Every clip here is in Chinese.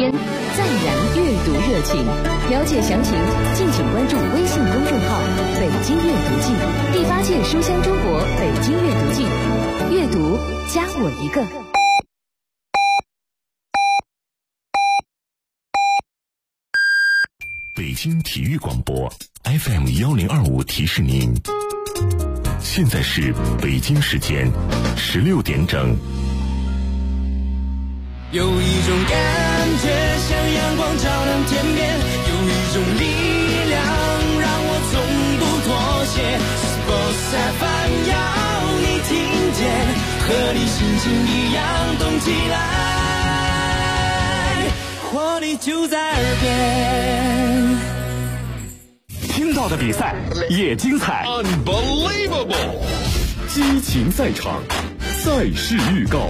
天，再燃阅读热情。了解详情，敬请关注微信公众号“北京阅读记”，第8届书香中国北京阅读季，阅读加我一个。 北京体育广播 FM1025提示您，现在是北京时间16点整。 有一种感觉像阳光照亮天边，有一种力量让我从不妥协。Sports FM 要你听见，和你心情一样动起来，活力就在耳边。 听到的比赛也精彩 Unbelievable， 激情赛场，赛事预告。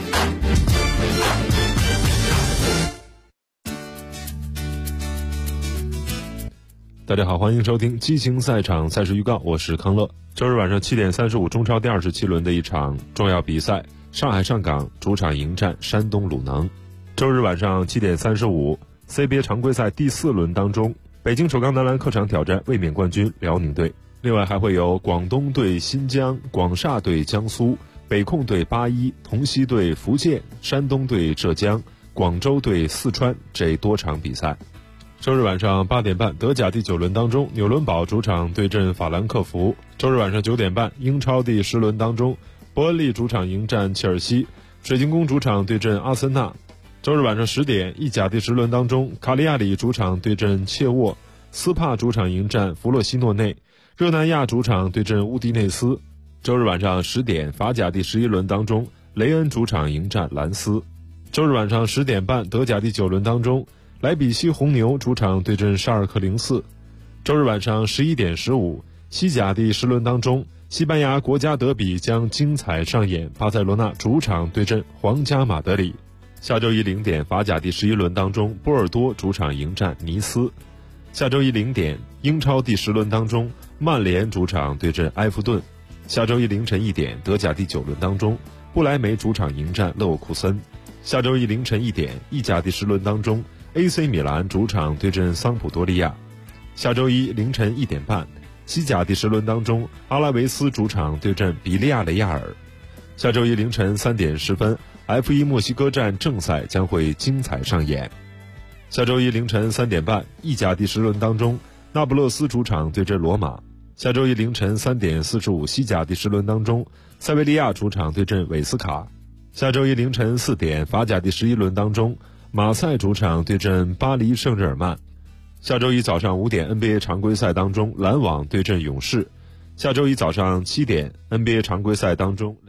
大家好，欢迎收听激情赛场赛事预告，我是康乐。周日晚上7点35，中超第27轮的一场重要比赛，上海上港主场迎战山东鲁能。周日晚上7点35 ，CBA 常规赛第4轮当中，北京首钢男篮客场挑战卫冕冠军辽宁队。另外还会有广东对新疆、广厦对江苏、北控对81、同曦对福建、山东对浙江、广州对四川这多场比赛。周日晚上8点半，德甲第9轮当中，纽伦堡主场对阵法兰克福。周日晚上9点半，英超第10轮当中，伯恩利主场迎战切尔西，水晶宫主场对阵阿森纳。周日晚上10点，意甲第10轮当中，卡利亚里主场对阵切沃，斯帕主场迎战弗洛西诺内，热那亚主场对阵乌迪内斯。周日晚上10点，法甲第11轮当中，雷恩主场迎战兰斯。周日晚上10点半，德甲第9轮当中，莱比锡红牛主场对阵沙尔克04。周日晚上11点15，西甲第10轮当中，西班牙国家德比将精彩上演，巴塞罗那主场对阵皇家马德里。下周一0点，法甲第11轮当中，波尔多主场迎战尼斯。下周一0点，英超第10轮当中，曼联主场对阵埃弗顿。下周一凌晨1点，德甲第9轮当中，不莱梅主场迎战勒沃库森。下周一凌晨1点，意甲第10轮当中，AC 米兰主场对阵桑普多利亚。下周一凌晨1点半，西甲第10轮当中，阿拉维斯主场对阵比利亚雷亚尔。下周一凌晨3点10分，F1 墨西哥站正赛将会精彩上演。下周一凌晨3点半，意甲第10轮当中，那不勒斯主场对阵罗马。下周一凌晨3点45，西甲第10轮当中，塞维利亚主场对阵韦斯卡。下周一凌晨4点，法甲第11轮当中，马赛主场对阵巴黎圣日耳曼。下周一早上5点 NBA 常规赛当中，篮网对阵勇士。下周一早上7点 NBA 常规赛当中，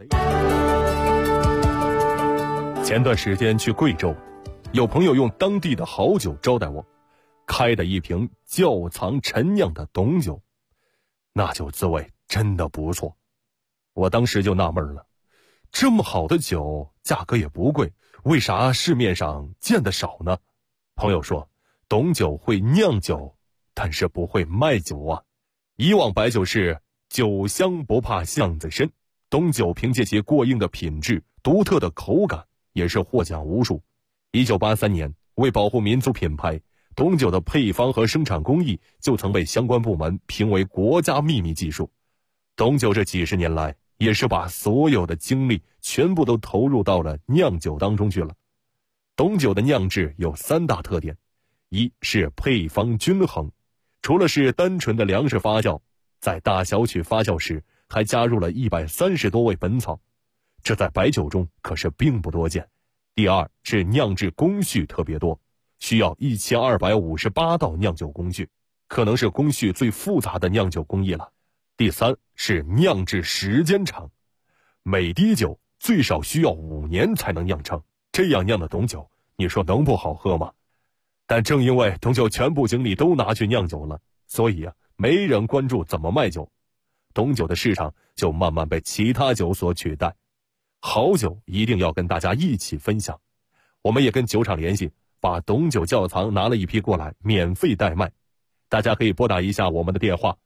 前段时间去贵州，有朋友用当地的好酒招待我，开的一瓶窖藏陈酿的董酒，那酒滋味真的不错。我当时就纳闷了，这么好的酒价格也不贵，为啥市面上见得少呢？朋友说，董酒会酿酒，但是不会卖酒啊。以往白酒是酒香不怕巷子深，董酒凭借其过硬的品质、独特的口感，也是获奖无数。1983年，为保护民族品牌，董酒的配方和生产工艺就曾被相关部门评为国家秘密技术。董酒这几十年来，也是把所有的精力全部都投入到了酿酒当中去了。董酒的酿制有3大特点，一是配方均衡，除了是单纯的粮食发酵，在大小曲发酵时还加入了130多味本草，这在白酒中可是并不多见。第二是酿制工序特别多，需要1258道酿酒工序，可能是工序最复杂的酿酒工艺了。第三是酿制时间长，每滴酒最少需要5年才能酿成，这样酿的董酒，你说能不好喝吗？但正因为董酒全部精力都拿去酿酒了，所以没人关注怎么卖酒，董酒的市场就慢慢被其他酒所取代。好酒一定要跟大家一起分享，我们也跟酒厂联系，把董酒窖藏拿了一批过来，免费代卖。大家可以拨打一下我们的电话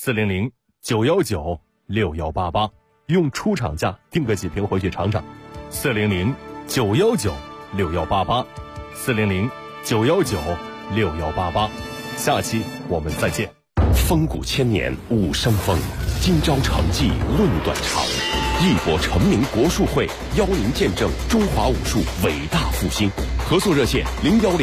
400-919-6188，400-919-6188，用出厂价订个几瓶回去尝尝。 ，400-919-6188，400-919-6188。下期我们再见。 风骨千年武生风，今朝成绩论断长。一博成名国术会邀您见证中华武术伟大复兴。合作热线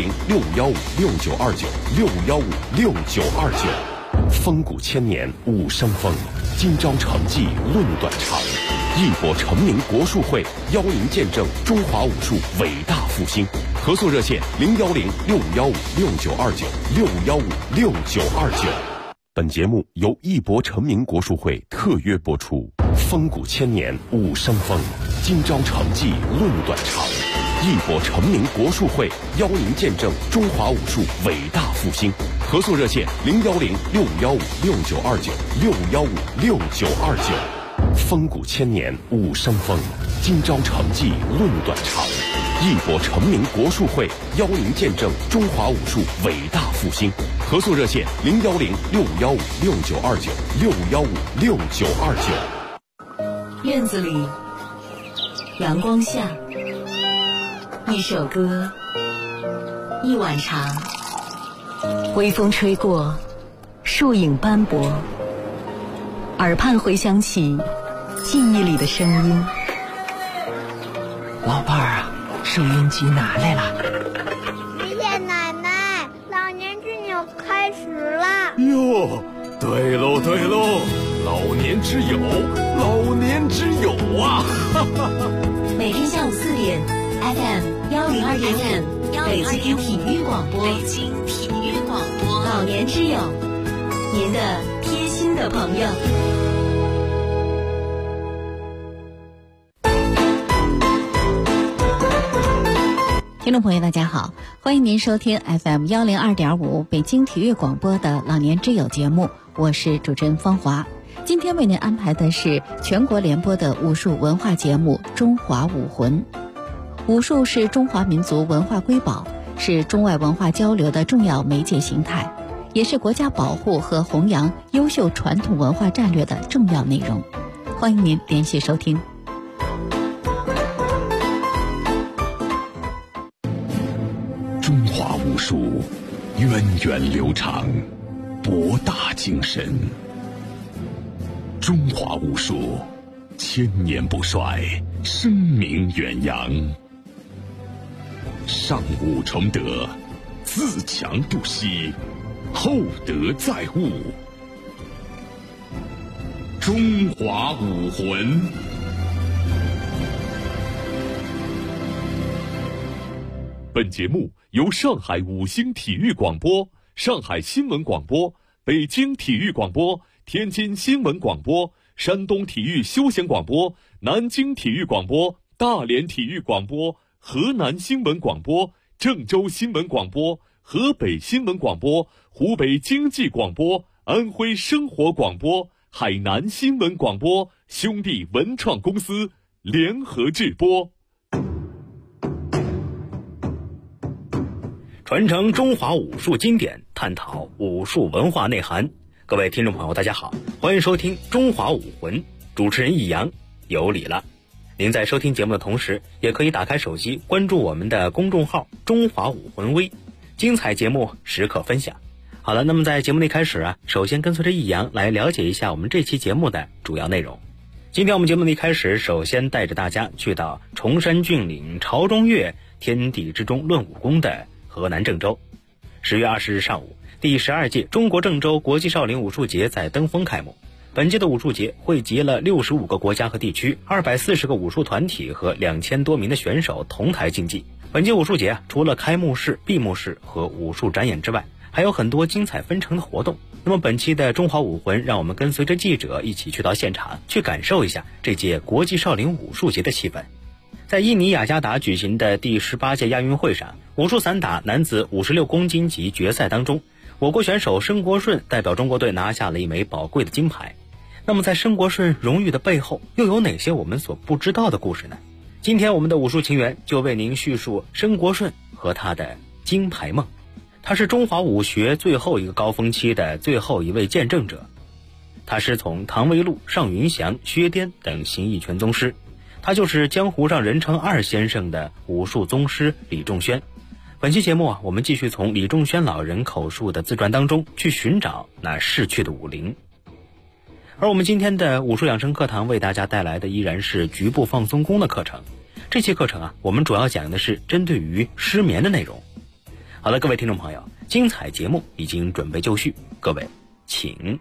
：010-6515-6929，615-6929。风骨千年武生风，今朝成绩论断长。一博成名国术会邀您见证中华武术伟大复兴。合作热线：010-6515-6929，615-6929。本节目由一博成名国术会特约播出。风骨千年武生风，今朝成绩论断长。一博成名国术会邀您见证中华武术伟大复兴。合作热线：010-6515-6929，615-6929。风骨千年武生风，今朝成绩论断长。一博成名国术会邀您见证中华武术伟大复兴。合作热线：010-6515-6929，615-6929。 院子里，阳光下，一首歌，一碗茶，微风吹过，树影斑驳，耳畔回响起记忆里的声音。 老伴儿啊，收音机拿来了。 谢谢奶奶，老年之友开始了。 哟，对喽对喽，老年之友，老年之友啊！ 每天下午4点 ，FM 102.5，北京体育广播，北京体育广播，老年之友，您的贴心的朋友。听众朋友大家好，欢迎您收听 FM 102.5北京体育广播的老年之友节目，我是主持人方华。今天为您安排的是全国联播的武术文化节目《中华武魂》。武术是中华民族文化瑰宝，是中外文化交流的重要媒介形态，也是国家保护和弘扬优秀传统文化战略的重要内容。欢迎您连续收听。 中华武术源远流长，博大精深。中华武术千年不衰，声名远扬。上武崇德，自强不息，厚德载物。中华武魂。 本节目由上海五星体育广播、上海新闻广播、北京体育广播、天津新闻广播、山东体育休闲广播、南京体育广播、大连体育广播、河南新闻广播、郑州新闻广播、河北新闻广播、湖北经济广播、安徽生活广播、海南新闻广播兄弟文创公司联合制播。 传承中华武术经典，探讨武术文化内涵。各位听众朋友大家好，欢迎收听中华武魂，主持人易阳，有礼了。您在收听节目的同时，也可以打开手机关注我们的公众号中华武魂微，精彩节目时刻分享。好了，那么在节目的一开始首先跟随着易阳来了解一下我们这期节目的主要内容。今天我们节目的一开始，首先带着大家去到崇山峻岭朝中岳，天地之中论武功的河南郑州。10月20日上午，第12届中国郑州国际少林武术节在登封开幕。本届的武术节汇集了65个国家和地区，240个武术团体和2000多名的选手同台竞技。本届武术节除了开幕式、闭幕式和武术展演之外，还有很多精彩纷呈的活动。那么本期的中华武魂，让我们跟随着记者一起去到现场，去感受一下这届国际少林武术节的气氛。在印尼雅加达举行的第18届亚运会上，武术散打男子56公斤级决赛当中，我国选手申国顺代表中国队拿下了一枚宝贵的金牌。那么在申国顺荣誉的背后，又有哪些我们所不知道的故事呢？今天我们的武术情缘就为您叙述申国顺和他的金牌梦。他是中华武学最后一个高峰期的最后一位见证者。他师从唐维禄、尚云祥、薛颠等形意拳宗师。 他就是江湖上人称二先生的武术宗师李仲轩。本期节目我们继续从李仲轩老人口述的自传当中去寻找那逝去的武林。而我们今天的武术养生课堂为大家带来的依然是局部放松功的课程。这期课程我们主要讲的是针对于失眠的内容。好了，各位听众朋友，精彩节目已经准备就绪，各位请。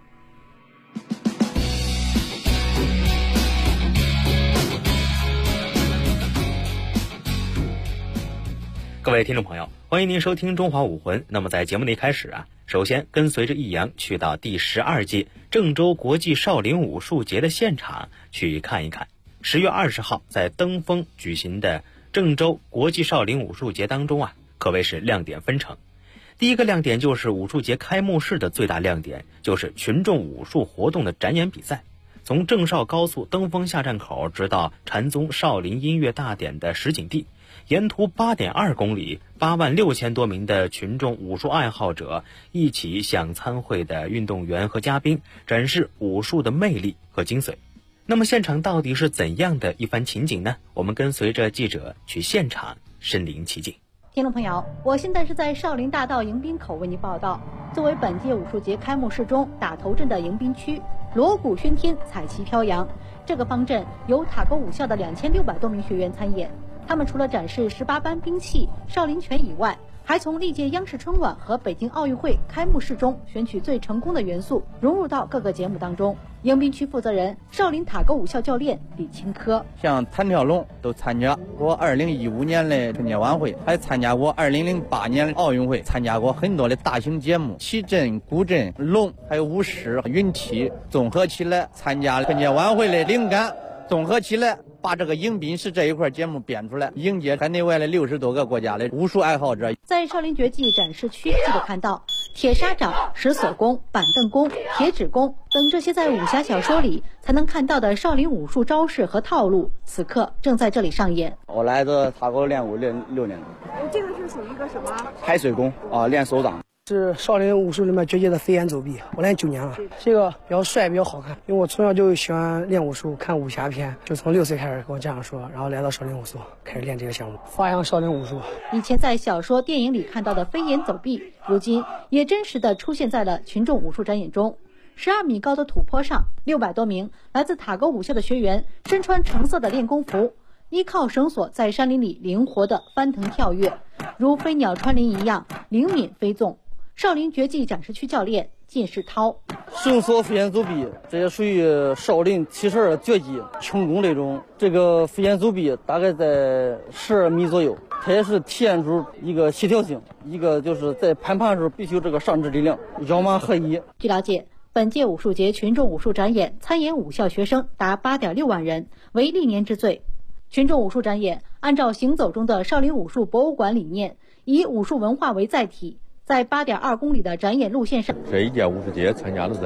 各位听众朋友，欢迎您收听中华武魂。那么在节目的一开始首先跟随着易阳去到第12届郑州国际少林武术节的现场去看一看。10月20号在登封举行的郑州国际少林武术节当中可谓是亮点纷呈。第一个亮点就是武术节开幕式的最大亮点，就是群众武术活动的展演比赛。从郑少高速登封下站口直到禅宗少林音乐大典的实景地，沿途8.2公里，86000多名的群众武术爱好者一起向参会的运动员和嘉宾展示武术的魅力和精髓。那么现场到底是怎样的一番情景呢？我们跟随着记者去现场身临其境。 听众朋友，我现在是在少林大道迎宾口为您报道。作为本届武术节开幕式中打头阵的迎宾区，锣鼓喧天，彩旗飘扬。这个方阵由塔沟武校的2600多名学员参演。他们除了展示18般兵器、少林拳以外，还从历届央视春晚和北京奥运会开幕式中选取最成功的元素，融入到各个节目当中。迎宾区负责人少林塔沟武校教练李清科， 像弹跳龙都参加过2015年的春节晚会，还参加过2008年的奥运会，参加过很多的大型节目，旗阵、古阵、龙还有舞狮、云梯，综合起来参加春节晚会的灵感，综合起来把这个迎宾式这一块节目编出来，迎接海内外的60多个国家的武术爱好者。 在少林绝技展示区，记者看到铁砂掌、石锁功、板凳功、铁指功等这些在武侠小说里才能看到的少林武术招式和套路，此刻正在这里上演。 我来的塔沟练武练6年了。 这个是属于一个什么？ 海水功练手掌。 是少林武术里面绝技的飞檐走壁，我练9年了。这个比较帅，比较好看，因为我从小就喜欢练武术，看武侠片，就从6岁开始跟我家长说，然后来到少林武术开始练这个项目，发扬少林武术。 以前在小说、电影里看到的飞檐走壁，如今也真实的出现在了群众武术展演中。12米高的土坡上，600多名来自塔沟武校的学员身穿橙色的练功服，依靠绳索在山林里灵活地翻腾跳跃，如飞鸟穿林一样灵敏飞纵。少林绝技展示区教练靳世涛， 绳索飞檐走壁，这也属于少林72的绝技，轻功这种。这个飞檐走壁大概在12米左右，它也是体现出一个协调性，一个就是在攀爬的时候必须有这个上肢力量，腰马合一。 据了解，本届武术节群众武术展演参演武校学生达8.6万人，为历年之最。群众武术展演按照行走中的少林武术博物馆理念，以武术文化为载体，在8.2公里的展演路线上， 这一届武术节参加的是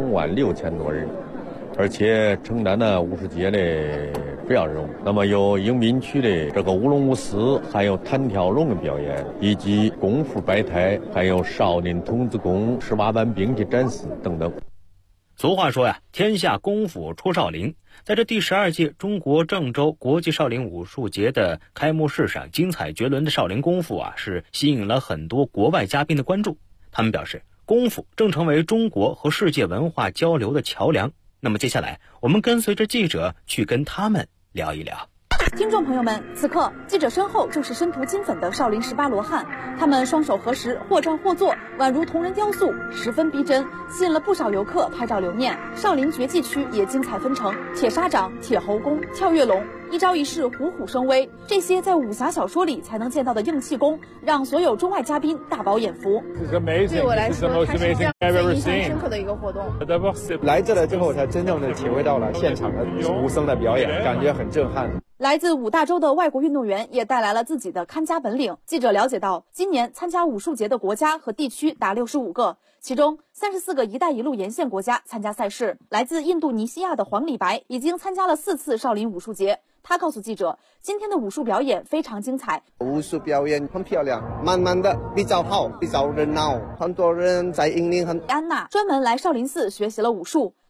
26000多人，而且承担了武术节的主要任务。那么有迎宾区的这个舞龙舞狮，还有弹跳龙的表演，以及功夫摆摊，还有少林童子功、18般兵器展示等等。 俗话说天下功夫出少林。在这第12届中国郑州国际少林武术节的开幕式上，精彩绝伦的少林功夫是吸引了很多国外嘉宾的关注。他们表示，功夫正成为中国和世界文化交流的桥梁。那么接下来，我们跟随着记者去跟他们聊一聊。 听众朋友们，此刻记者身后正是身涂金粉的少林18罗汉，他们双手合十，或站或坐，宛如铜人雕塑，十分逼真，吸引了不少游客拍照留念。少林绝技区也精彩纷呈，铁砂掌、铁猴功、跳跃龙，一招一式虎虎生威，这些在武侠小说里才能见到的硬气功，让所有中外嘉宾大饱眼福。 对我来说，它是这样最印象深刻的一个活动。 来这了之后，才真正的体会到了现场的武僧的表演，感觉很震撼。 来自5大洲的外国运动员也带来了自己的看家本领。记者了解到，今年参加武术节的国家和地区达65个，其中34个一带一路沿线国家参加赛事。来自印度尼西亚的黄李白已经参加了4次少林武术节。他告诉记者，今天的武术表演非常精彩， 武术表演很漂亮，慢慢的比较好，比较热闹，很多人在引领。 安娜专门来少林寺学习了武术，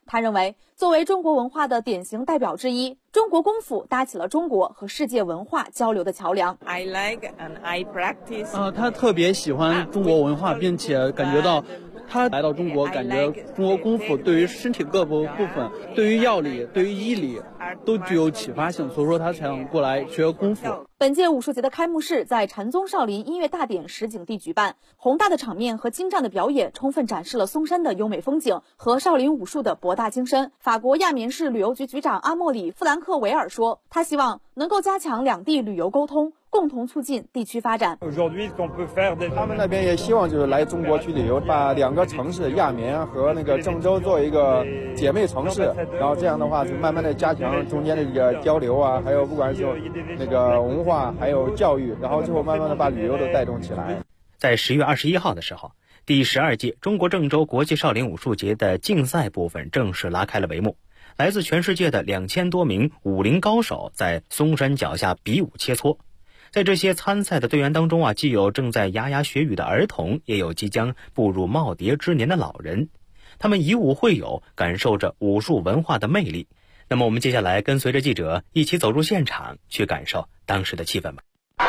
他认为，作为中国文化的典型代表之一，中国功夫搭起了中国和世界文化交流的桥梁。 I like and I practice。 他特别喜欢中国文化，并且感觉到他来到中国，感觉中国功夫对于身体各部分、对于药理、对于医理都具有启发性，所以说他想过来学功夫。 本届武术节的开幕式在禅宗少林音乐大典实景地举办，宏大的场面和精湛的表演充分展示了嵩山的优美风景和少林武术的博大精深。法国亚眠市旅游局局长阿莫里·弗兰克维尔说，他希望能够加强两地旅游沟通，共同促进地区发展。 他们那边也希望就是来中国去旅游，把两个城市亚眠和那个郑州做一个姐妹城市，然后这样的话就慢慢的加强中间的这个交流啊，还有不管是那个文化还有教育，然后最后慢慢的把旅游都带动起来。 在10月21号的时候，第12届中国郑州国际少林武术节的竞赛部分正式拉开了帷幕。来自全世界的2000多名武林高手在嵩山脚下比武切磋。在这些参赛的队员当中既有正在牙牙学语的儿童，也有即将步入耄耋之年的老人。他们以武会友，感受着武术文化的魅力。那么我们接下来跟随着记者一起走入现场，去感受当时的气氛吧。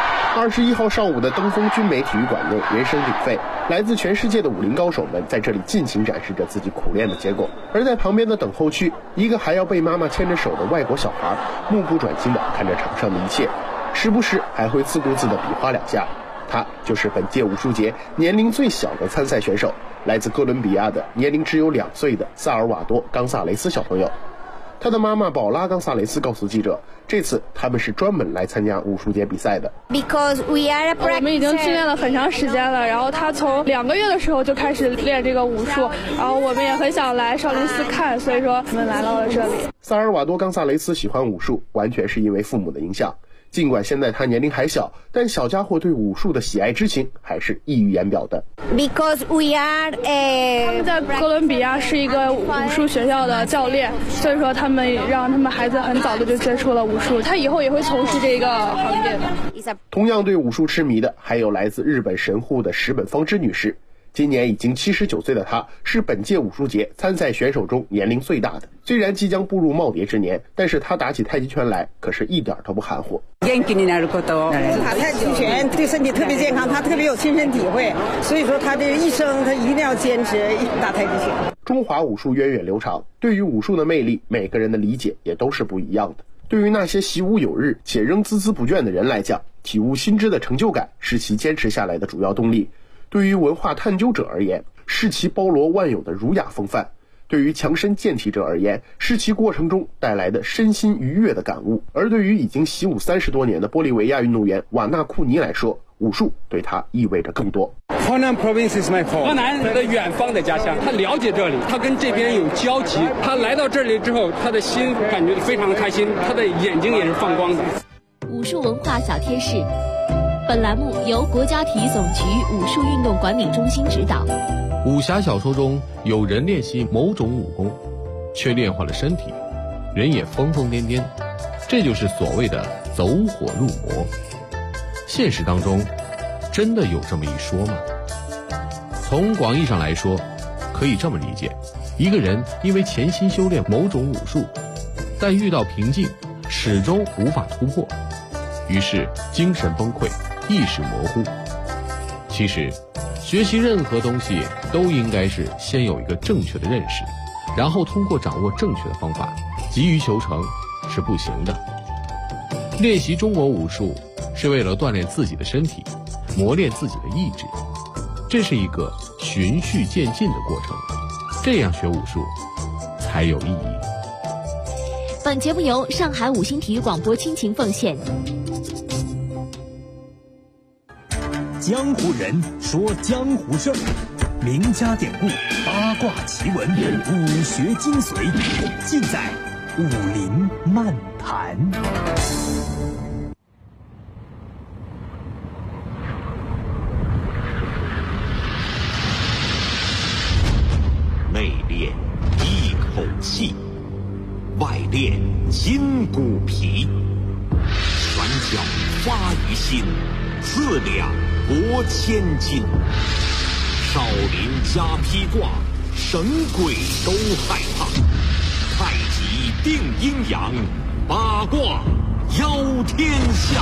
21号上午的登峰军美体育馆内人声鼎沸，来自全世界的武林高手们在这里尽情展示着自己苦练的结果。而在旁边的等候区，一个还要被妈妈牵着手的外国小孩目不转睛地看着场上的一切，时不时还会自顾自地比划两下。他就是本届武术节年龄最小的参赛选手，来自哥伦比亚的年龄只有2岁的萨尔瓦多·冈萨雷斯小朋友。他的妈妈宝拉·冈萨雷斯告诉记者，这次他们是专门来参加武术节比赛的。 我们已经训练了很长时间了，然后他从2个月的时候就开始练这个武术，然后我们也很想来少林寺看，所以说我们来到了这里。 萨尔瓦多·冈萨雷斯喜欢武术，完全是因为父母的影响。尽管现在他年龄还小，但小家伙对武术的喜爱之情还是溢于言表的。 他们在哥伦比亚是一个武术学校的教练，所以说他们让他们孩子很早的就接触了武术，他以后也会从事这个行业的。 同样对武术痴迷的还有来自日本神户的石本芳织女士。今年已经79岁的她，是本届武术节参赛选手中年龄最大的。虽然即将步入耄耋之年，但是她打起太极拳来可是一点都不含糊。 打太极拳对身体特别健康，她特别有亲身体会，所以说她这一生她一定要坚持打太极拳。 中华武术源远流长，对于武术的魅力，每个人的理解也都是不一样的。对于那些习武有日且仍孜孜不倦的人来讲，体悟新知的成就感是其坚持下来的主要动力。对于文化探究者而言，是其包罗万有的儒雅风范；对于强身健体者而言，是其过程中带来的身心愉悦的感悟；而对于已经习武30多年的玻利维亚运动员瓦纳库尼来说，武术对他意味着更多。 河南 province is my home。河南的远方的家乡，他了解这里，他跟这边有交集，他来到这里之后，他的心感觉非常的开心，他的眼睛也是放光的。 武术文化小贴士。本栏目由国家体育总局武术运动管理中心指导。 武侠小说中有人练习某种武功，却练坏了身体，人也疯疯癫癫，这就是所谓的走火入魔。现实当中，真的有这么一说吗？从广义上来说，可以这么理解：一个人因为潜心修炼某种武术，但遇到瓶颈，始终无法突破，于是精神崩溃，意识模糊。其实学习任何东西都应该是先有一个正确的认识，然后通过掌握正确的方法急于求成是不行的。练习中国武术是为了锻炼自己的身体，磨练自己的意志，这是一个循序渐进的过程，这样学武术才有意义。 本节目由上海五星体育广播倾情奉献。 江湖人说江湖事儿，名家典故、八卦奇闻、武学精髓，尽在武林漫谈。 内练一口气，外练筋骨皮，拳脚发于心，四两拨千斤。少林加披挂，神鬼都害怕。 理定阴阳，八卦邀天下。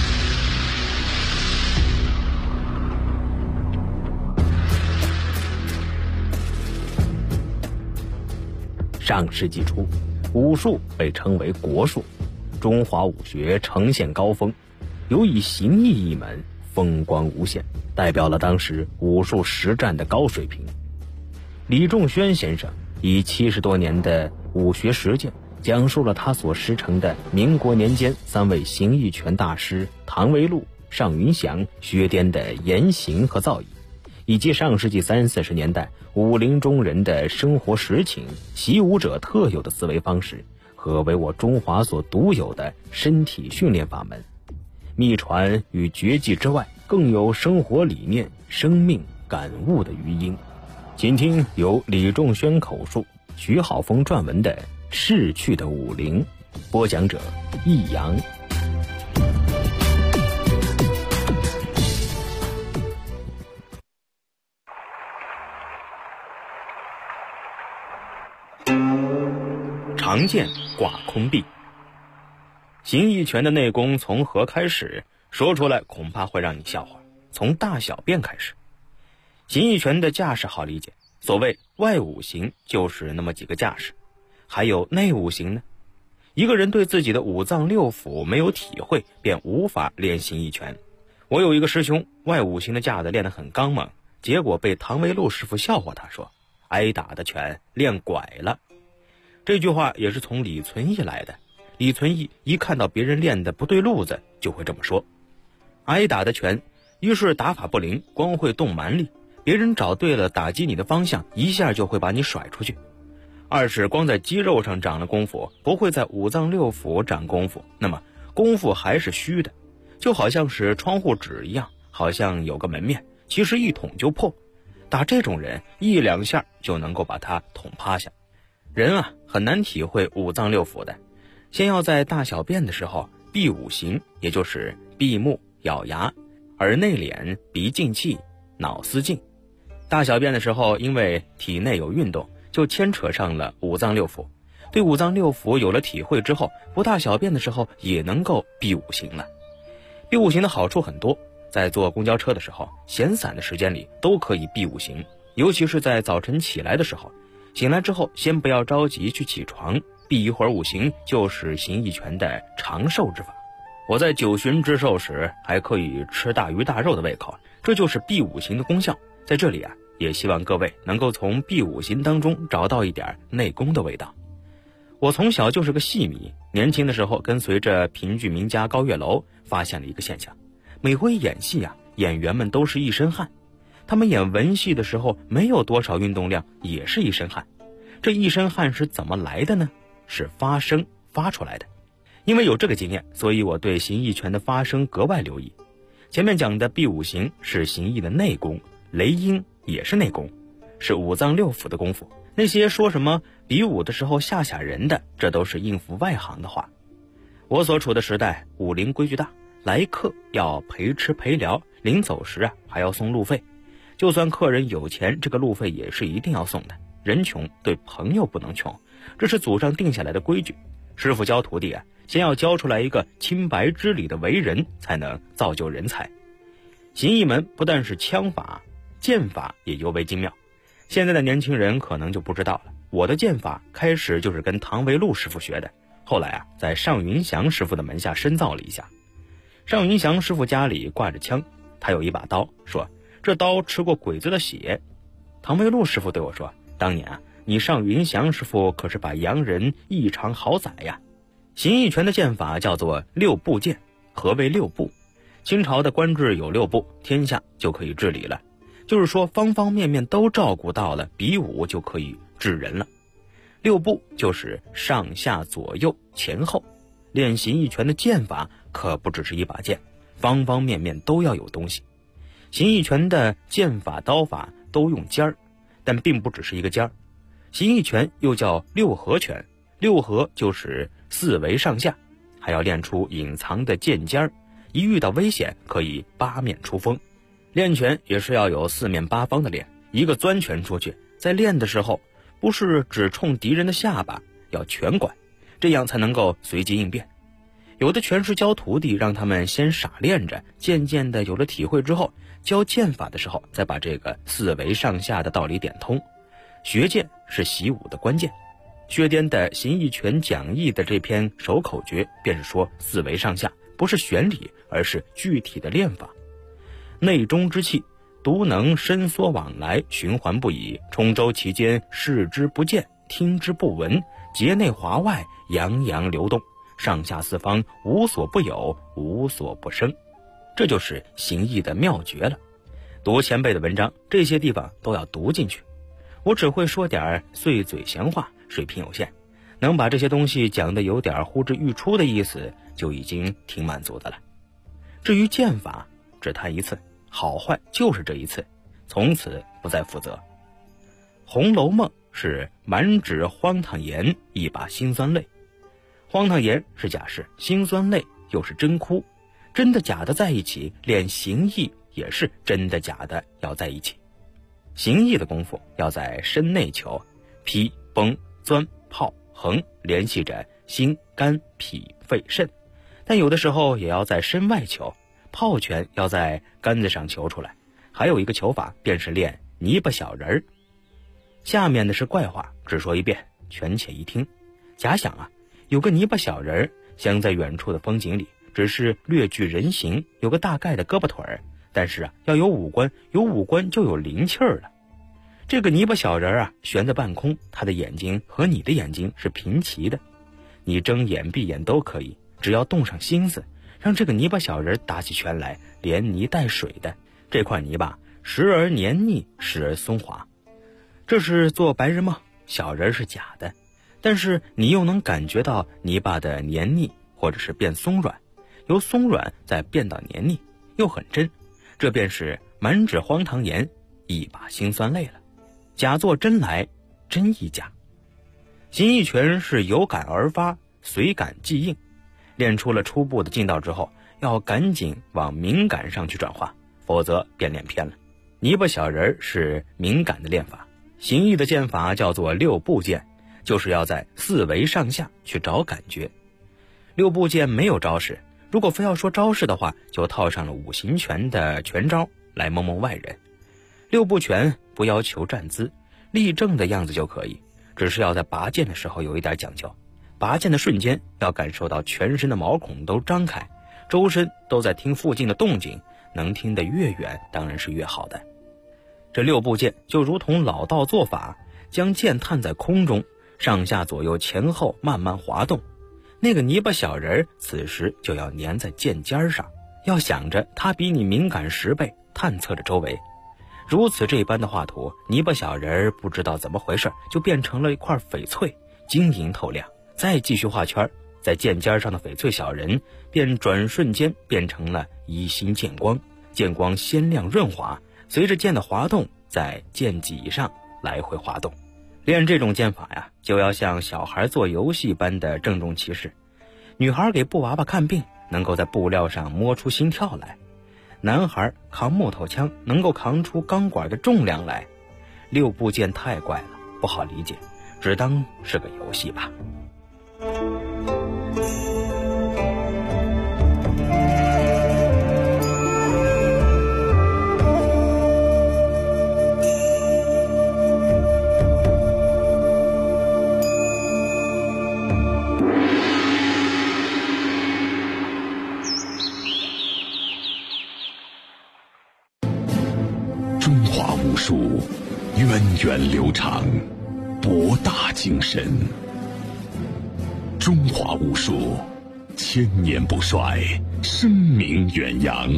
上世纪初，武术被称为国术，中华武学呈现高峰，尤以形意一门风光无限，代表了当时武术实战的高水平。李仲轩先生以70多年的武学实践，讲述了他所师承的民国年间3位形意拳大师唐维禄、尚云祥、薛颠的言行和造诣，以及上世纪30、40年代武林中人的生活实情、习武者特有的思维方式和为我中华所独有的身体训练法门。秘传与绝技之外，更有生活理念、生命感悟的余音。请听由李仲轩口述、徐浩峰撰文的《逝去的武林》，播讲者易阳。常见挂空臂。形意拳的内功从何开始？说出来恐怕会让你笑话。从大小便开始。形意拳的架势好理解，所谓外五行就是那么几个架势，还有内五行呢。一个人对自己的五脏六腑没有体会，便无法练形意拳。我有一个师兄，外五行的架子练得很刚猛，结果被唐维禄师傅笑话他说：“挨打的拳练拐了。”这句话也是从李存义来的。李存义一看到别人练得不对路子，就会这么说。挨打的拳，一是打法不灵，光会动蛮力，别人找对了打击你的方向，一下就会把你甩出去；二是光在肌肉上长了功夫，不会在五脏六腑长功夫，那么功夫还是虚的，就好像是窗户纸一样，好像有个门面，其实一捅就破。打这种人1、2下就能够把他捅趴下。人啊，很难体会五脏六腑的，先要在大小便的时候闭五行，也就是闭目、咬牙、耳内敛、鼻进气、脑思静。大小便的时候，因为体内有运动，就牵扯上了五脏六腑。对五脏六腑有了体会之后，不大小便的时候也能够闭五行了。闭五行的好处很多，在坐公交车的时候，闲散的时间里都可以闭五行，尤其是在早晨起来的时候，醒来之后先不要着急去起床，闭一会儿五行就是形意拳的长寿之法。我在9旬之寿时还可以吃大鱼大肉的胃口，这就是闭五行的功效。在这里啊，也希望各位能够从闭五行当中找到一点内功的味道。我从小就是个戏迷，年轻的时候跟随着评剧名家高月楼，发现了一个现象：每回演戏啊，演员们都是一身汗。他们演文戏的时候没有多少运动量，也是一身汗。这一身汗是怎么来的呢？是发声发出来的。因为有这个经验，所以我对形意拳的发声格外留意。前面讲的闭五行是形意的内功，雷音也是内功，是五脏六腑的功夫。那些说什么比武的时候吓人的，这都是应付外行的话。我所处的时代，武林规矩大，来客要陪吃陪聊，临走时啊还要送路费。就算客人有钱，这个路费也是一定要送的。人穷对朋友不能穷，这是祖上定下来的规矩。师傅教徒弟啊，先要教出来一个清白知理的为人，才能造就人才。形意门不但是枪法，剑法也尤为精妙。现在的年轻人可能就不知道了，我的剑法开始就是跟唐维禄师傅学的，后来啊，在尚云祥师傅的门下深造了一下。尚云祥师傅家里挂着枪，他有一把刀，说这刀吃过鬼子的血。唐维禄师傅对我说，当年啊，你尚云祥师傅可是把洋人异常好宰呀。形意拳的剑法叫做6步剑。何为6步？清朝的官制有6步，天下就可以治理了。就是说方方面面都照顾到了，比武就可以治人了。6步就是上下左右前后。练形意拳的剑法可不只是一把剑，方方面面都要有东西。形意拳的剑法刀法都用尖儿，但并不只是一个尖儿。形意拳又叫6合拳，6合就是4围上下，还要练出隐藏的剑尖儿，一遇到危险可以8面出锋。练拳也是要有4面8方的练，一个钻拳出去，在练的时候不是只冲敌人的下巴， 要全管，这样才能够随机应变。有的拳师教徒弟，让他们先傻练着，渐渐的有了体会之后，教剑法的时候再把这个四维上下的道理点通。学剑是习武的关键。薛颠的《形意拳讲义》的这篇首口诀便是说，四维上下不是玄理，而是具体的练法。内中之气独能伸缩往来，循环不已，冲周其间，视之不见，听之不闻，节内华外，洋洋流动，上下四方无所不有，无所不生。这就是形意的妙诀了。读前辈的文章，这些地方都要读进去。我只会说点碎嘴闲话，水平有限，能把这些东西讲得有点呼之欲出的意思，就已经挺满足的了。至于剑法，只谈一次，好坏就是这一次，从此不再负责。《红楼梦》是满纸荒唐言，一把辛酸泪。荒唐言是假事，辛酸泪又是真哭，真的假的在一起，练形意也是真的假的要在一起。形意的功夫要在身内求，劈崩钻泡横联系着心肝脾肺肾，但有的时候也要在身外求，泡拳要在杆子上求出来。还有一个求法便是练泥巴小人儿。下面的是怪话，只说一遍，权且一听。假想啊，有个泥巴小人儿，镶在远处的风景里，只是略具人形，有个大概的胳膊腿儿，但是啊，要有五官，有五官就有灵气儿了。这个泥巴小人啊，悬在半空，他的眼睛和你的眼睛是平齐的，你睁眼闭眼都可以，只要动上心思，让这个泥巴小人打起拳来，连泥带水的，这块泥巴时而黏腻，时而松滑。这是做白日梦，小人是假的，但是你又能感觉到泥巴的黏腻，或者是变松软，由松软再变到黏腻，又很真。这便是满纸荒唐言，一把辛酸泪了。假作真来，真亦假。形意拳是有感而发，随感即应。练出了初步的劲道之后，要赶紧往敏感上去转化，否则便练偏了。泥巴小人是敏感的练法，形意的剑法叫做六步剑，就是要在四维上下去找感觉。六步剑没有招式，如果非要说招式的话，就套上了五行拳的拳招来蒙蒙外人。六步拳不要求站姿，立正的样子就可以，只是要在拔剑的时候有一点讲究。拔剑的瞬间要感受到全身的毛孔都张开，周身都在听附近的动静，能听得越远当然是越好的。这六步剑就如同老道做法，将剑探在空中，上下左右前后慢慢滑动。那个泥巴小人此时就要粘在剑尖上，要想着他比你敏感10倍，探测着周围。如此这般的画图，泥巴小人不知道怎么回事，就变成了一块翡翠，晶莹透亮。再继续画圈，在剑尖上的翡翠小人便转瞬间变成了一星剑光，剑光鲜亮润滑，随着剑的滑动，在剑脊上来回滑动。练这种剑法呀，就要像小孩做游戏般的郑重其事。女孩给布娃娃看病，能够在布料上摸出心跳来；男孩扛木头枪，能够扛出钢管的重量来。六步剑太怪了，不好理解，只当是个游戏吧。 中华武术源远流长，博大精深。中华武术千年不衰，声名远扬。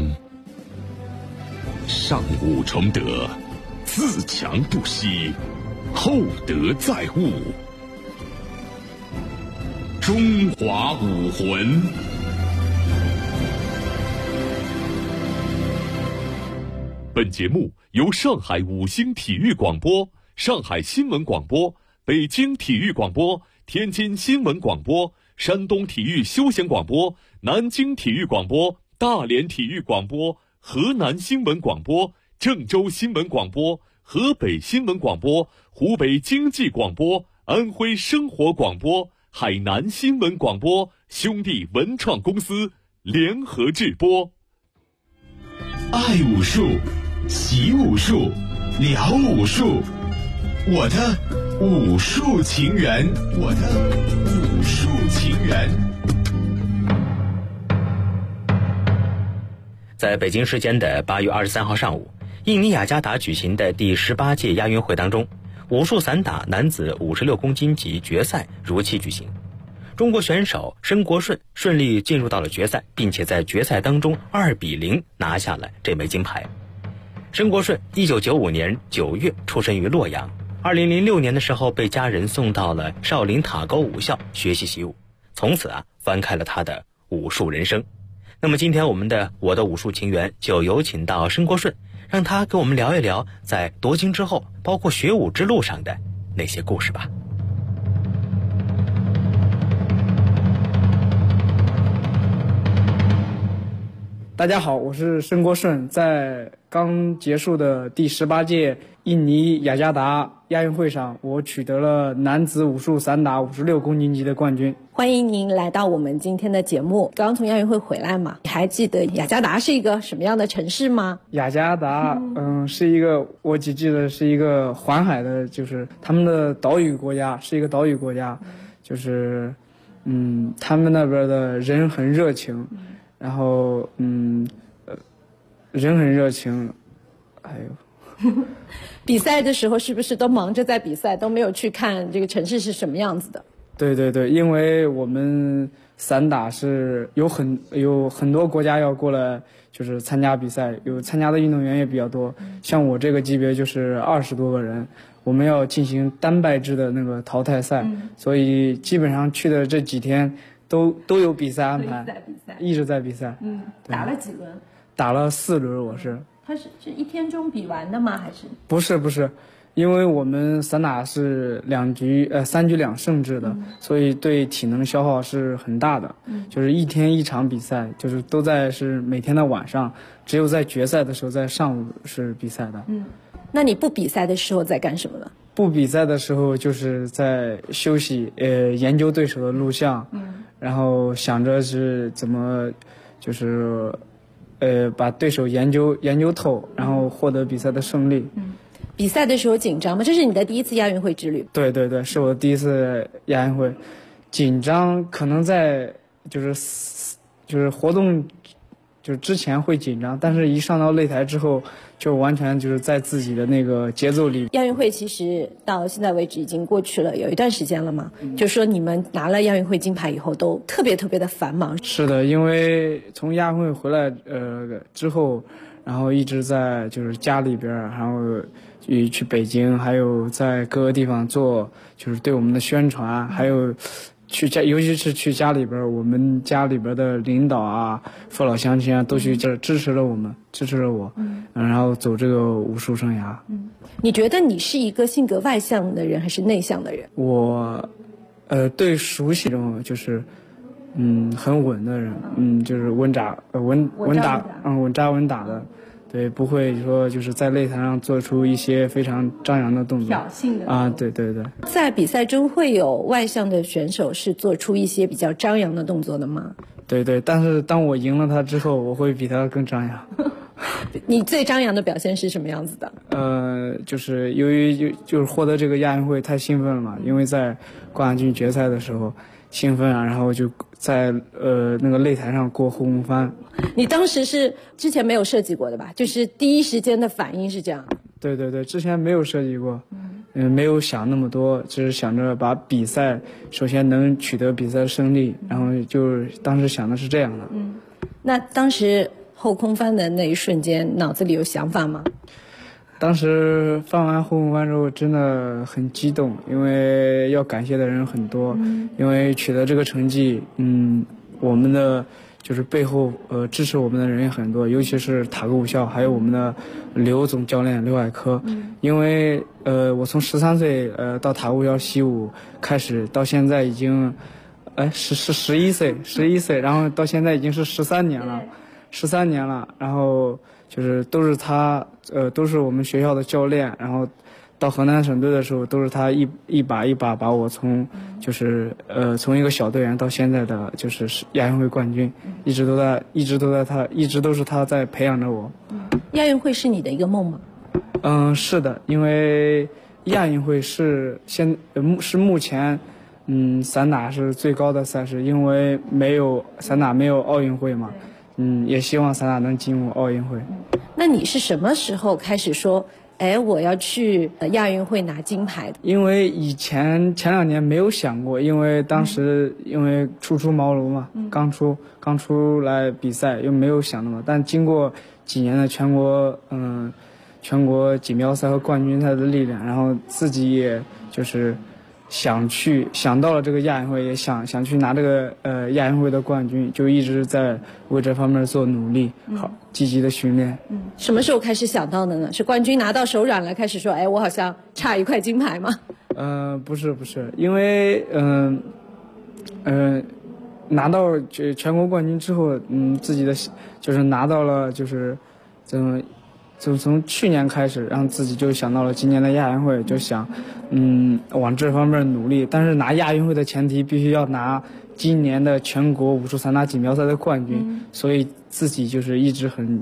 上武崇德，自强不息，厚德载物。中华武魂。本节目由上海五星体育广播、上海新闻广播、北京体育广播、天津新闻广播、山东体育休闲广播、南京体育广播、大连体育广播、河南新闻广播、郑州新闻广播、河北新闻广播、湖北经济广播、 安徽生活广播、海南新闻广播兄弟文创公司联合制播。 爱武术，习武术，聊武术，我的武术情缘，我的武术情缘。 在北京时间的8月23号上午，印尼雅加达举行的第18届亚运会当中，武术散打男子56公斤级决赛如期举行。中国选手申国顺顺利进入到了决赛，并且在决赛当中2-0拿下了这枚金牌。申国顺1995年9月出生于洛阳，2006年的时候被家人送到了少林塔沟武校学习习武，从此翻开了他的武术人生。那么今天我的武术情缘就有请到申国顺，让他跟我们聊一聊在夺金之后，包括学武之路上的那些故事吧。 大家好，我是申国顺，在刚结束的第18届印尼雅加达亚运会上，我取得了男子武术散打56公斤级的冠军。 欢迎您来到我们今天的节目。刚从亚运会回来嘛，你还记得雅加达是一个什么样的城市吗？ 雅加达，是一个，我只记得是一个环海的，就是他们的岛屿国家，是一个岛屿国家，就是，他们那边的人很热情。然后，人很热情，还有比赛的时候是不是都忙着在比赛，都没有去看这个城市是什么样子的？ 对对对，因为我们散打是有很多国家要过来，就是参加比赛，有参加的运动员也比较多。像我这个级别就是20多个人，我们要进行单败制的那个淘汰赛，所以基本上去的这几天。都有比赛安排，一直在比赛。 打了几轮？ 打了4轮，我是。 他是一天中比完的吗？还是？ 不是，因为我们散打是3局2胜制的，所以对体能消耗是很大的。就是一天一场比赛，就是都在是每天的晚上，只有在决赛的时候在上午是比赛的。 那你不比赛的时候在干什么呢？ 不比赛的时候就是在休息，研究对手的录像。然后想着是怎么，就是，把对手研究透，然后获得比赛的胜利。 比赛的时候紧张吗？这是你的第一次亚运会之旅？ 对对对，是我第一次亚运会，紧张可能在就是活动就是之前会紧张，但是一上到擂台之后，就完全就是在自己的那个节奏里。 亚运会其实到现在为止已经过去了有一段时间了嘛，就是说你们拿了亚运会金牌以后都特别的繁忙。 是的，因为从亚运会回来之后，然后一直在就是家里边，然后去北京，还有在各个地方做就是对我们的宣传，还有。尤其是去家里边，我们家里边的领导啊、父老乡亲啊，都去支持了我，然后走这个武术生涯。 你觉得你是一个性格外向的人还是内向的人？ 我，对熟悉这种就是，很稳的人，就是稳扎稳打的。对，不会说就是在擂台上做出一些非常张扬的动作， 挑衅的啊，对对对。 在比赛中会有外向的选手是做出一些比较张扬的动作的吗？ 对对，但是当我赢了他之后，我会比他更张扬。 你最张扬的表现是什么样子的？就是由于就是获得这个亚运会太兴奋了嘛，因为在冠亚军决赛的时候兴奋啊，然后就在那个擂台上过后空翻。 你当时是之前没有设计过的吧？就是第一时间的反应是这样。 对对对，之前没有设计过，没有想那么多，只是想着把比赛首先能取得比赛胜利，然后就当时想的是这样的。 那当时后空翻的那一瞬间，脑子里有想法吗？ 当时翻完后空翻之后真的很激动，因为要感谢的人很多，因为取得这个成绩，我们的就是背后支持我们的人也很多，尤其是塔沟武校还有我们的刘总教练刘海科，因为我从13岁到塔沟武校习武开始，到现在已经11岁，然后到现在已经是13年了，然后就是都是他都是我们学校的教练，然后到河南省队的时候，都是他一把一把把我从从一个小队员到现在的就是亚运会冠军，一直都是他在培养着我。 亚运会是你的一个梦吗？ 是的，因为亚运会是目前散打是最高的赛事，因为散打没有奥运会嘛，也希望散打能进入奥运会。 那你是什么时候开始说，我要去亚运会拿金牌的？ 因为前2年没有想过，因为当时因为初出茅庐嘛，刚出来比赛又没有想那么，但经过几年的全国锦标赛和冠军赛的历练，然后自己也就是想到了这个亚运会，也想去拿这个亚运会的冠军，就一直在为这方面做努力，好积极的训练。 什么时候开始想到的呢？是冠军拿到手软了，开始说我好像差一块金牌吗？ 不是，因为拿到全国冠军之后，自己的就是拿到了就从去年开始，让自己就想到了今年的亚运会，就想往这方面努力。但是拿亚运会的前提必须要拿今年的全国武术散打锦标赛的冠军，所以自己就是一直很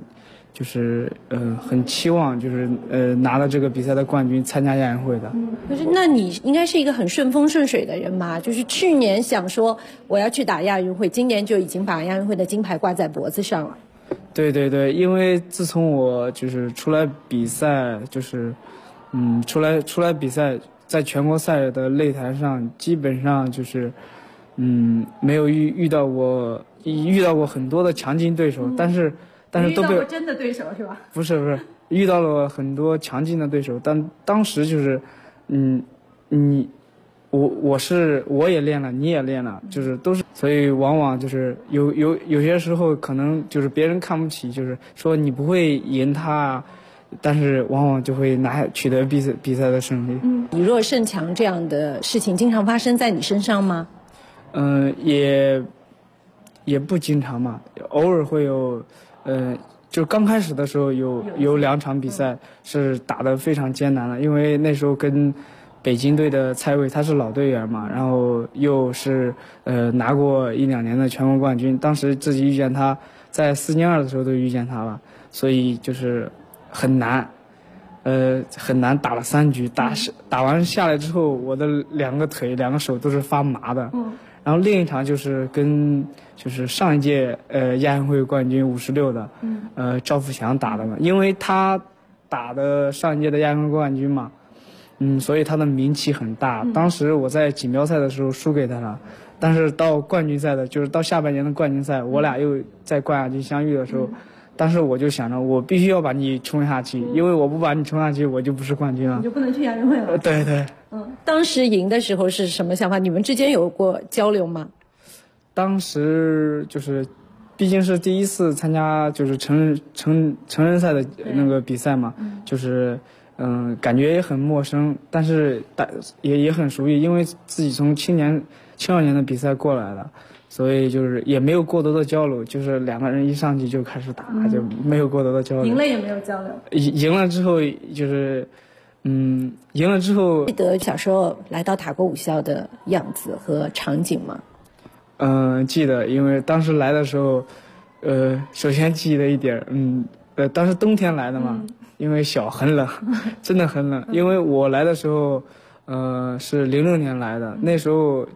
期望拿了这个比赛的冠军参加亚运会的。 可是那你应该是一个很顺风顺水的人吧？就是去年想说我要去打亚运会，今年就已经把亚运会的金牌挂在脖子上了。 对，因为自从我就是出来比赛，出来比赛，在全国赛的擂台上，基本上没有遇到过很多的强劲对手，但是都被遇到过真的对手是吧？ 不是，遇到了很多强劲的对手，但当时我也练了，你也练了，都是，所以往往有些时候可能别人看不起，说你不会赢他，但是往往就会取得比赛的胜利。 以弱胜强这样的事情经常发生在你身上吗？ 也不经常嘛，偶尔会有，就刚开始的时候有2场比赛是打得非常艰难的，因为那时候跟北京队的蔡伟他是老队员嘛，然后又是拿过1-2年的全国冠军，当时自己遇见他，在4进2的时候都遇见他了，所以很难打了3局，打完下来之后，我的2个腿2个手都是发麻的。然后另一场跟上一届亚运会冠军56的赵富祥打的嘛，因为他打的上一届的亚运会冠军嘛。所以他的名气很大。当时我在锦标赛的时候输给他了，但是到冠军赛的，到下半年的冠军赛，我俩又在冠亚军相遇的时候，当时我就想着，我必须要把你冲下去，因为我不把你冲下去，我就不是冠军了， 你就不能去亚运会了。 对。 当时赢的时候是什么想法？你们之间有过交流吗？ 当时毕竟是第一次参加成人赛的那个比赛嘛，感觉也很陌生，但是也很熟悉，因为自己从青少年的比赛过来的，所以也没有过多的交流，2个人一上去就开始打，就没有过多的交流。 赢了也没有交流。 赢了之后记得小时候来到塔国武校的样子和场景吗？ 记得，因为当时来的时候，首先记得一点，当时冬天来的嘛。因为很冷，真的很冷。因为我来的时候，是06年来的，那时候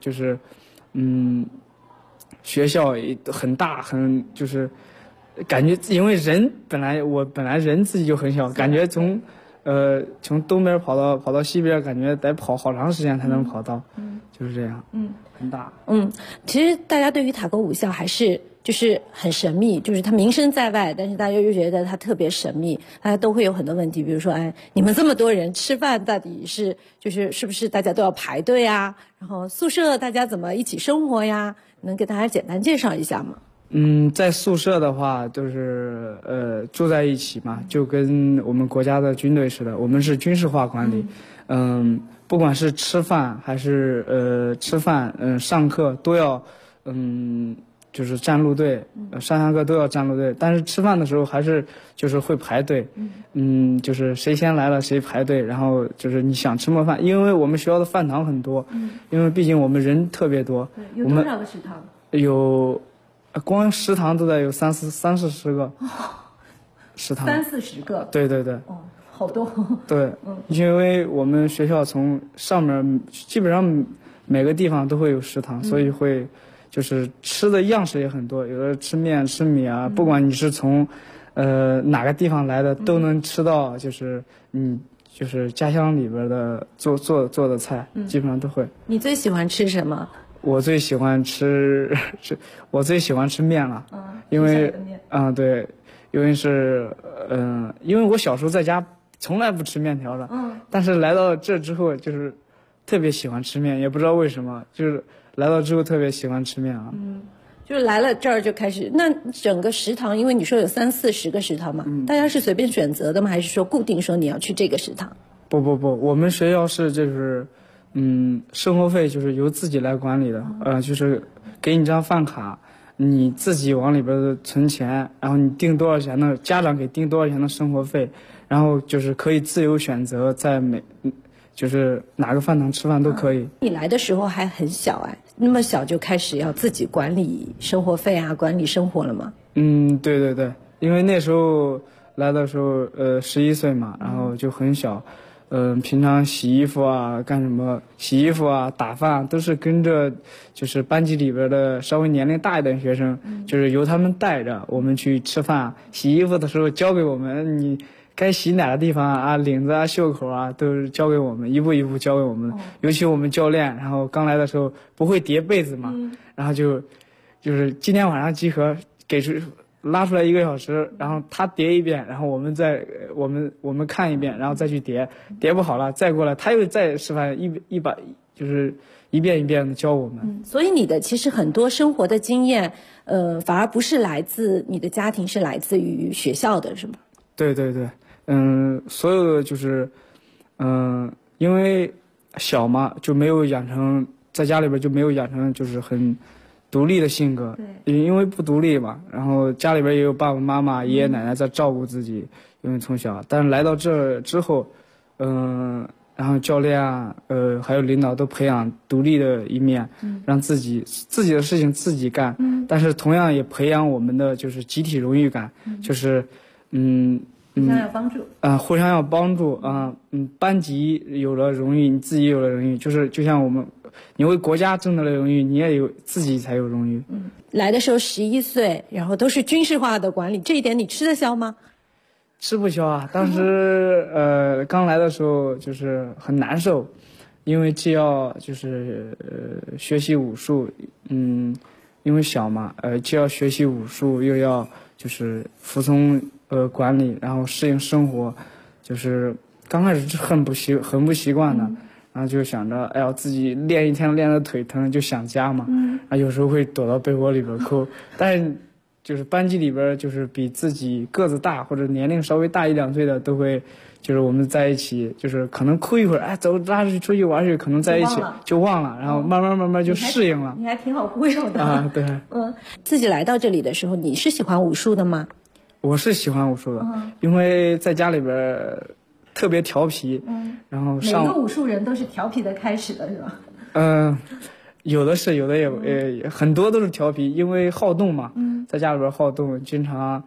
学校也很大，感觉因为我本来人自己就很小，感觉从东边跑到西边，感觉得跑好长时间才能跑到，就是这样，很大。 其实大家对于塔国武校还是很神秘，它名声在外，但是大家又觉得它特别神秘，大家都会有很多问题，比如说，你们这么多人吃饭到底是不是大家都要排队啊？然后宿舍大家怎么一起生活呀？能给大家简单介绍一下吗？ 在宿舍的话，住在一起嘛，就跟我们国家的军队似的，我们是军事化管理，不管是吃饭还是上课都要就是站路队，上下课都要站路队，但是吃饭的时候还是就是会排队，就是谁先来了谁排队，然后就是你想吃什么饭，因为我们学校的饭堂很多，因为毕竟我们人特别多， 有多少个食堂？ 有，光食堂都得有三四十个，食堂 30-40个， 对对对， 哦，好多， 对，因为我们学校从上面基本上每个地方都会有食堂，所以会。就是吃的样式也很多，有的吃面吃米啊，不管你是从哪个地方来的，都能吃到，就是就是家乡里边的做的菜，基本上都会。 你最喜欢吃什么？ 我最喜欢吃面了，因为对，因为是因为我小时候在家从来不吃面条的，但是来到这之后就是特别喜欢吃面，也不知道为什么，就是来到之后特别喜欢吃面啊。 就是来了这儿就开始。那整个食堂，因为你说有30-40个食堂嘛，大家是随便选择的吗？还是说固定说你要去这个食堂？ 不，我们学校是就是生活费就是由自己来管理的，就是给你张饭卡，你自己往里边存钱，然后你定多少钱的，家长给定多少钱的生活费，然后就是可以自由选择在就是哪个饭堂吃饭都可以。 你来的时候还很小那么小就开始要自己管理生活费啊，管理生活了吗？ 对，因为那时候来的时候11岁嘛，然后就很小，平常洗衣服啊干什么，洗衣服啊打饭都是跟着就是班级里边的稍微年龄大一点学生，就是由他们带着我们去吃饭，洗衣服的时候教给我们你该洗哪个地方啊，领子啊袖口啊都是教给我们，一步一步教给我们。尤其我们教练，然后刚来的时候不会叠被子嘛，然后就是今天晚上集合，拉出来1个小时，然后他叠一遍，然后我们看一遍，然后再去叠不好了再过来，他又再示范就是一遍一遍的教我们。 所以你的其实很多生活的经验，反而不是来自你的家庭，是来自于学校的，是吗？ 对，所有的就是，因为小嘛，就没有养成在家里边就没有养成就是很独立的性格，因为不独立嘛，然后家里边也有爸爸妈妈、爷爷奶奶在照顾自己，因为从小，但是来到这之后，然后教练啊，还有领导都培养独立的一面，让自己的事情自己干，但是同样也培养我们的就是集体荣誉感，就是互相要帮助， 互相要帮助班级有了荣誉，你自己有了荣誉，就像你为国家争得了荣誉，你也有自己才有荣誉。 来的时候11岁，然后都是军事化的管理，这一点你吃得消吗？ 吃不消啊！当时刚来的时候就是很难受，因为既要就是学习武术，因为小嘛，既要学习武术，又要就是服从管理，然后适应生活，就是刚开始是很不习惯的，然后就想着哎呀自己练一天练得腿疼，就想家嘛，有时候会躲到被窝里边哭，但是就是班级里边就是比自己个子大或者年龄稍微大1-2岁的都会，就是我们在一起，就是可能哭一会儿，走拉出去玩去，可能在一起就忘了，然后慢慢就适应了。 你还挺好忽悠的对。 自己来到这里的时候，你是喜欢武术的吗？ 我是喜欢武术的，因为在家里边特别调皮，然后每个武术人都是调皮的开始的是吧？有的是，有的也很多都是调皮，因为好动嘛，在家里边好动，经常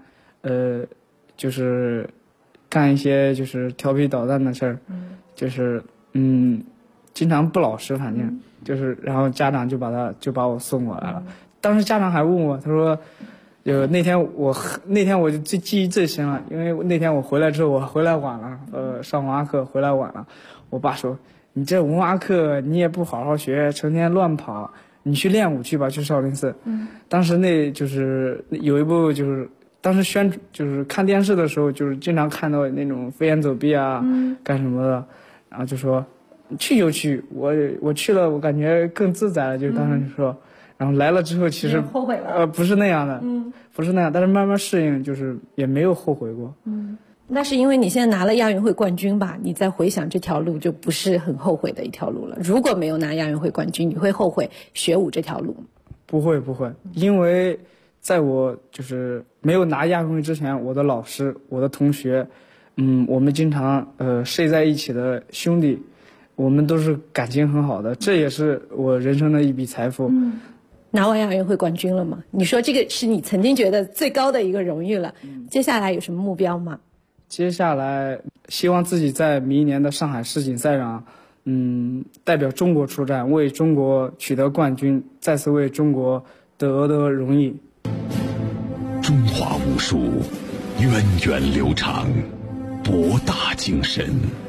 就是干一些就是调皮捣蛋的事儿，就是经常不老实，反正就是然后家长就把我送过来了。当时家长还问我，他说那天我就记忆最深了，因为那天我回来之后，我回来晚了，上文化课回来晚了，我爸说你这文化课你也不好好学，成天乱跑，你去练武去吧，去少林寺。当时那就是有一部就是当时就是看电视的时候，就是经常看到那种飞檐走壁啊，干什么的，然后就说去就去，我去了，我感觉更自在了，就当时就说。然后来了之后，其实后悔了， 不是那样的，不是那样，但是慢慢适应，就是也没有后悔过。 那是因为你现在拿了亚运会冠军吧？你再回想这条路，就不是很后悔的一条路了。如果没有拿亚运会冠军，你会后悔学武这条路吗？ 不会，因为在我就是没有拿亚运会之前，我的老师、我的同学，我们经常睡在一起的兄弟，我们都是感情很好的，这也是我人生的一笔财富。 拿完亚运会冠军了吗？你说这个是你曾经觉得最高的一个荣誉了，接下来有什么目标吗？ 接下来希望自己在明年的上海世锦赛上，代表中国出战，为中国取得冠军，再次为中国夺得荣誉。 中华武术源远流长，博大精深。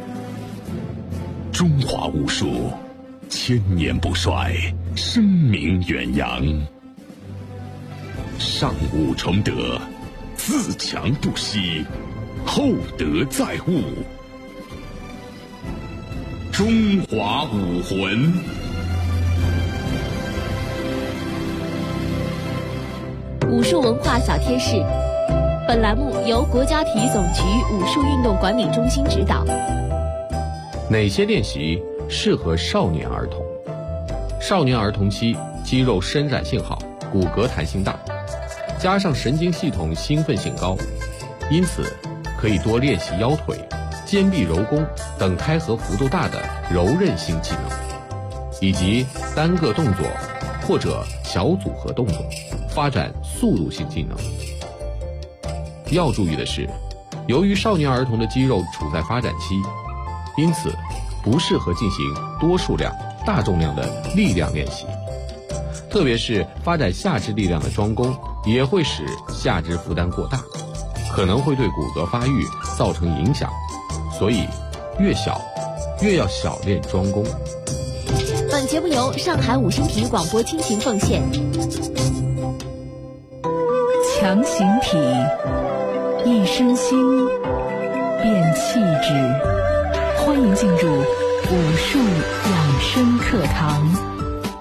中华武术千年不衰，声名远扬。上武崇德，自强不息，厚德载物。中华武魂。 武术文化小贴士，本栏目由国家体育总局武术运动管理中心指导。 哪些练习适合少年儿童？少年儿童期肌肉伸展性好，骨骼弹性大，加上神经系统兴奋性高，因此可以多练习腰腿、肩臂柔弓等开合幅度大的柔韧性技能，以及单个动作或者小组合动作，发展速度性技能。要注意的是，由于少年儿童的肌肉处在发展期，因此不适合进行多数量、大重量的力量练习，特别是发展下肢力量的桩弓也会使下肢负担过大，可能会对骨骼发育造成影响，所以越小越要小练桩弓。 本节目由上海五星体育广播倾情奉献。 强形体，一身心，变气质。欢迎进入武术养生课堂。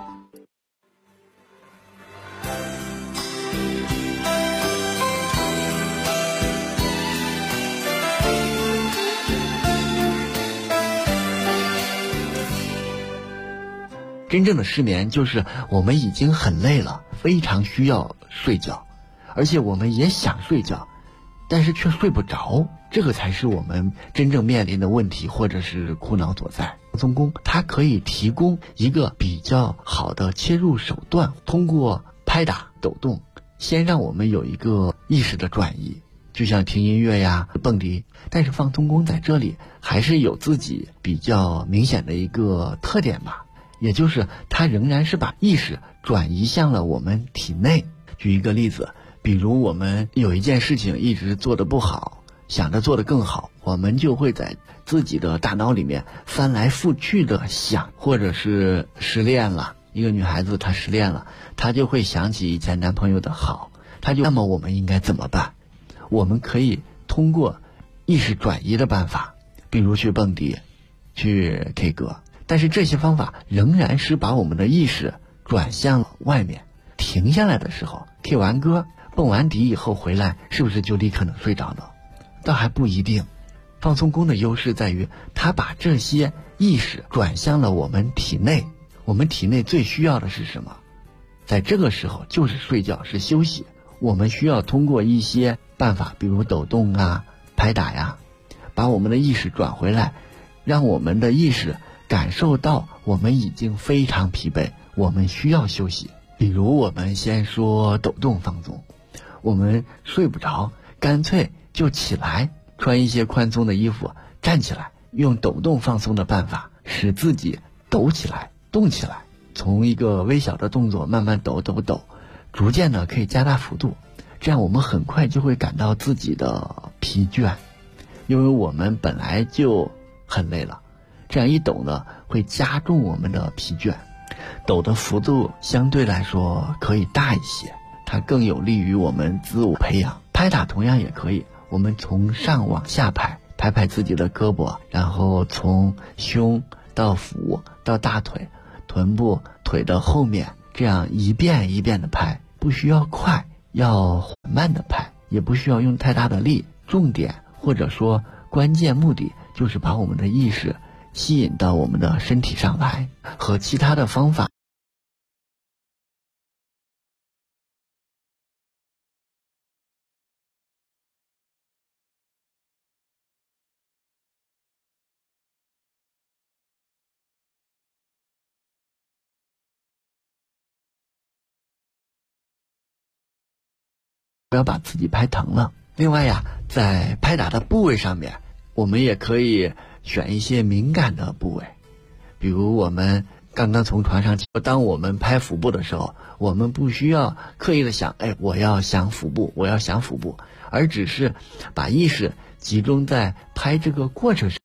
真正的失眠就是我们已经很累了，非常需要睡觉，而且我们也想睡觉，但是却睡不着，这个才是我们真正面临的问题或者是苦恼所在。放松它可以提供一个比较好的切入手段，通过拍打抖动先让我们有一个意识的转移，就像听音乐呀、蹦迪。但是放松功在这里还是有自己比较明显的一个特点吧，也就是它仍然是把意识转移向了我们体内。举一个例子，比如我们有一件事情一直做得不好，想着做得更好，我们就会在自己的大脑里面翻来覆去的想，或者是失恋了，一个女孩子她失恋了，她就会想起以前男朋友的好，那么我们应该怎么办？我们可以通过意识转移的办法，比如去蹦迪、去 K 歌，但是这些方法仍然是把我们的意识转向了外面。停下来的时候 K 完歌、蹦完迪以后回来，是不是就立刻能睡着呢？倒还不一定。放松功的优势在于它把这些意识转向了我们体内。我们体内最需要的是什么？在这个时候就是睡觉，是休息。我们需要通过一些办法，比如抖动啊、拍打呀，把我们的意识转回来，让我们的意识感受到我们已经非常疲惫，我们需要休息。比如我们先说抖动放松，我们睡不着，干脆就起来，穿一些宽松的衣服，站起来，用抖动放松的办法使自己抖起来、动起来，从一个微小的动作慢慢抖，逐渐的可以加大幅度，这样我们很快就会感到自己的疲倦，因为我们本来就很累了，这样一抖呢，会加重我们的疲倦。抖的幅度相对来说可以大一些，它更有利于我们自我培养。拍打同样也可以，我们从上往下拍自己的胳膊，然后从胸到腹到大腿、臀部、腿的后面，这样一遍一遍的拍，不需要快，要缓慢的拍，也不需要用太大的力。重点或者说关键目的就是把我们的意识吸引到我们的身体上来，和其他的方法不要把自己拍疼了。另外呀，在拍打的部位上面，我们也可以选一些敏感的部位，比如我们刚刚从床上起，当我们拍腹部的时候，我们不需要刻意的想，我要想腹部，我要想腹部，而只是把意识集中在拍这个过程上。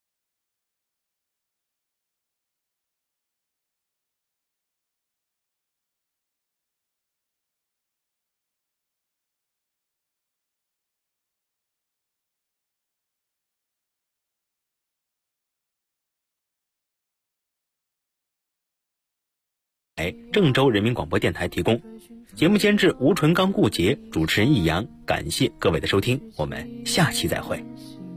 郑州人民广播电台提供。节目监制吴纯刚、顾杰，主持人易阳。感谢各位的收听，我们下期再会。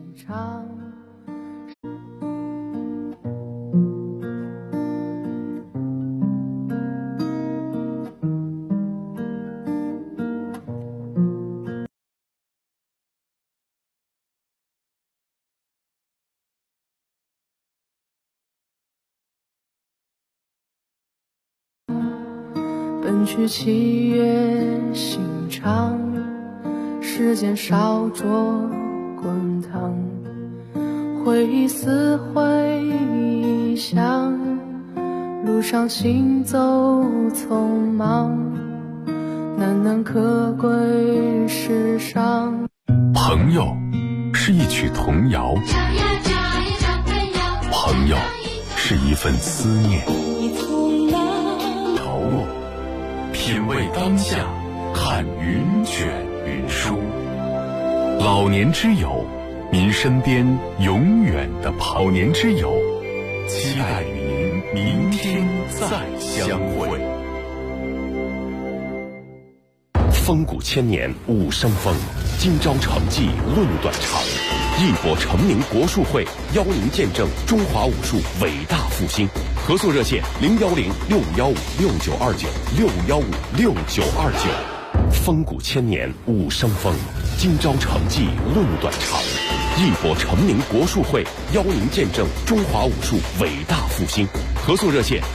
本曲七月心肠，世间烧灼滚烫，回忆似回响，路上行走匆忙，难能可贵世上。 朋友是一曲童谣，朋友是一份思念，投入品味当下，看云卷云舒。老年之友，您身边永远的老年之友，期待与您明天再相会。风骨千年武生风，今朝成绩论短长。义博成名国术会邀您见证中华武术伟大复兴。合作热线：610-6569-6929，615-6929。风骨千年武生风，今朝成绩论短长。义博成名国术会邀您见证中华武术伟大复兴。合作热线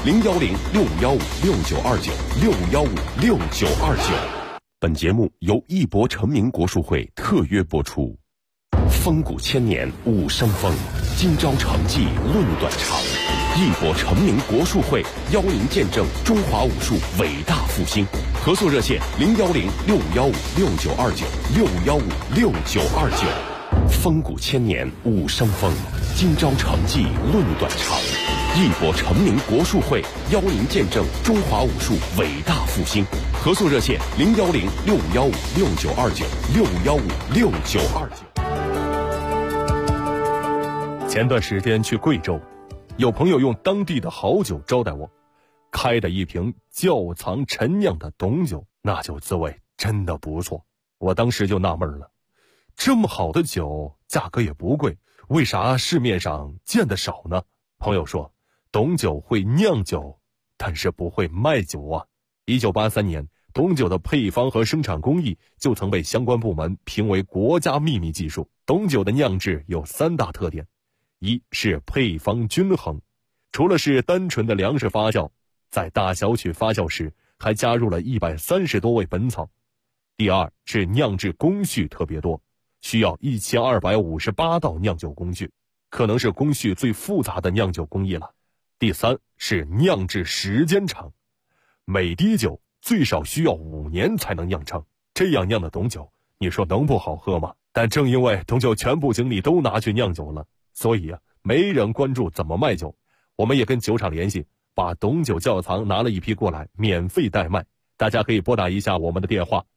：610-6569-6929，615-6929。本节目由义博成名国术会特约播出。风骨千年武生风，今朝成绩论短长。义博成名国术会邀您见证中华武术伟大复兴。合作热线：610-6569-6929，615-6929。风骨千年武生风，今朝成绩论短长。义博成名国术会邀您见证中华武术伟大复兴。合作热线：610-6569-6929，615-6929。前段时间去贵州，有朋友用当地的好酒招待我，开的一瓶窖藏陈酿的董酒，那酒滋味真的不错。我当时就纳闷了，这么好的酒价格也不贵，为啥市面上见得少呢？朋友说，董酒会酿酒，但是不会卖酒啊。1983年，董酒的配方和生产工艺就曾被相关部门评为国家秘密技术。董酒的酿制有3大特点：一是配方均衡，除了是单纯的粮食发酵，在大小曲发酵时还加入了130多味本草。第二是酿制工序特别多，需要1258道酿酒工序，可能是工序最复杂的酿酒工艺了。第三是酿制时间长，每滴酒最少需要5年才能酿成，这样酿的董酒，你说能不好喝吗？但正因为董酒全部精力都拿去酿酒了，所以没人关注怎么卖酒。我们也跟酒厂联系，把董酒窖藏拿了一批过来，免费代卖。大家可以拨打一下我们的电话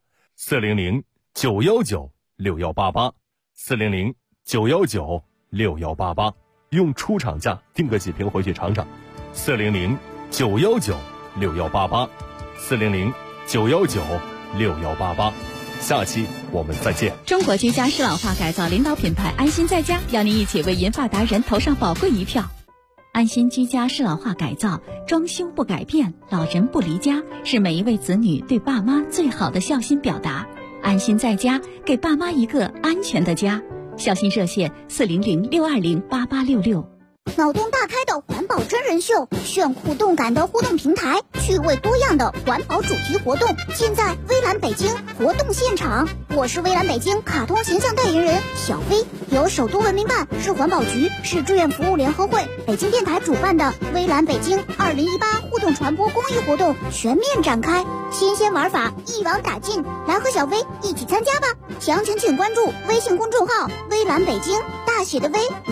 ：400-919-6188，400-919-6188，用出厂价订个几瓶回去尝尝。400-919-6188，400-919-6188。下期我们再见。 中国居家适老化改造领导品牌安心在家，邀您一起为银发达人投上宝贵一票。安心居家适老化改造，装修不改变，老人不离家，是每一位子女对爸妈最好的孝心表达。安心在家，给爸妈一个安全的家。孝心热线：400-620-8866。 脑洞大开的环保真人秀，炫酷动感的互动平台，趣味多样的环保主题活动，尽在微蓝北京活动现场。我是微蓝北京卡通形象代言人小飞，由首都文明办、市环保局、市志愿服务联合会、北京电台主办的微蓝北京2018互动传播公益活动全面展开，新鲜玩法一网打尽，来和小飞一起参加吧！详情请关注微信公众号微蓝北京，大写的微。